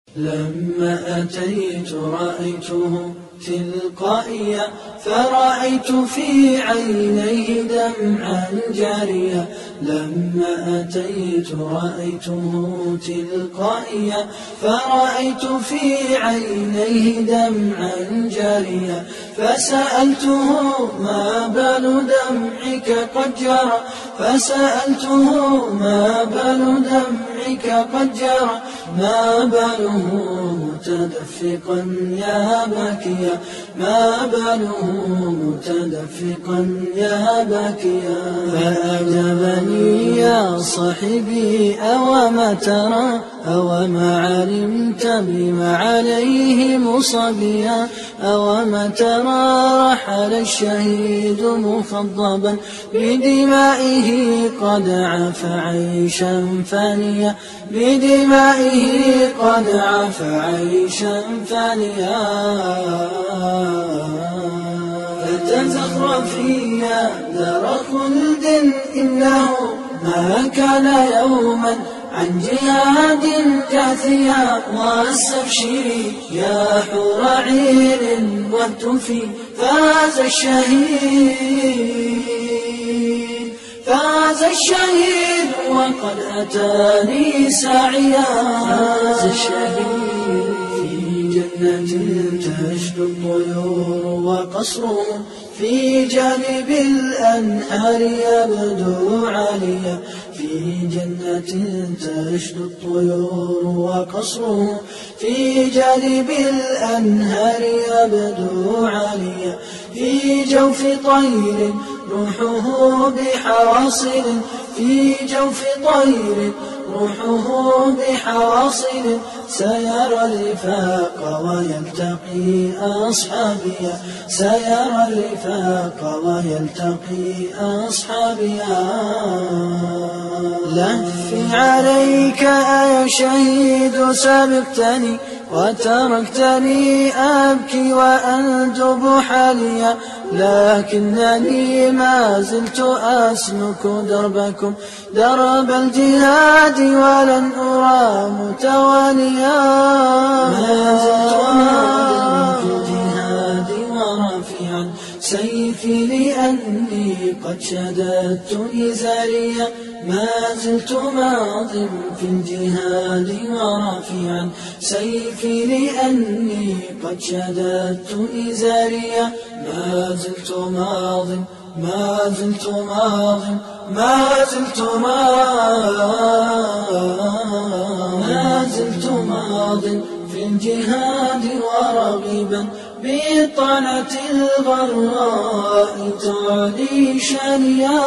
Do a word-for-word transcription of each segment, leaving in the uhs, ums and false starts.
لما أتيت رأيته تلقائيا فرأيت في عينيه دمعا جاريا. لما أتيت رأيته تلقائيا فرأيت في عينيه دمعا جاريا. فسألته ما بال دمعك قد جرى فسألته ما بال دمعك قد جرى ما باله متدفقا يا باكيا ما باله متدفقا يا باكيا. فأجابني يا صاحبي أوما ترى أوما علمت بما عليه مصابيا أوما ترى رحل الشهيد مخضبا بدمائه قد عاف عيشا فانيا بدمائه قد عاف عيشا فانيا. فتزخرفي يا دار خلد إنه ما كان يوما عن جهاد جاثيا. واستبشري يا حور عين والتفي فاز الشهيد فاز الشهيد وقد أتاني ساعيا. فاز الشهيد في جنة تشدو الطيور وقصره في جانب الأنهار يبدو عاليا. في جنة تشدو الطيور وقصره في جانب الأنهار يبدو عاليا. في جوف طير روحه بحواصل في جوف طير روحه بحواصل سيرى الرفاق ويلتقي أصحابيا سيرى الرفاق ويلتقي أصحابيا. لهفي عليك يا شهيد سبقتني وتركتني أبكي وأندب حاليا. لكنني ما زلت أسلك دربكم درب الجهاد ولن أرى متوانيا. ما زلت ماضيا في الجهاد ورافعا سيفي لأني قد شددت إزاريا. ما زلت ماض في الجهاد ورافعا سيفي لأني قد شددت إزاريا. ما زلت ماض ما زلت ماض ما زلت ماض ما زلت ماض في الجهاد ورغبا بطعنة الغراء تعلي شانيا.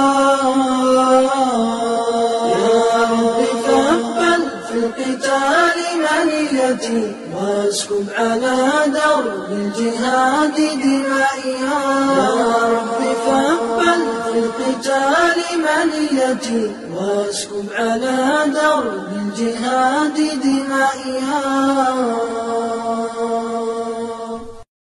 يا رب ثبل في القتال منيتي واسكب على درب الجهاد دمائيا. يا رب ثبل في القتال منيتي واسكب على درب الجهاد دمائيا.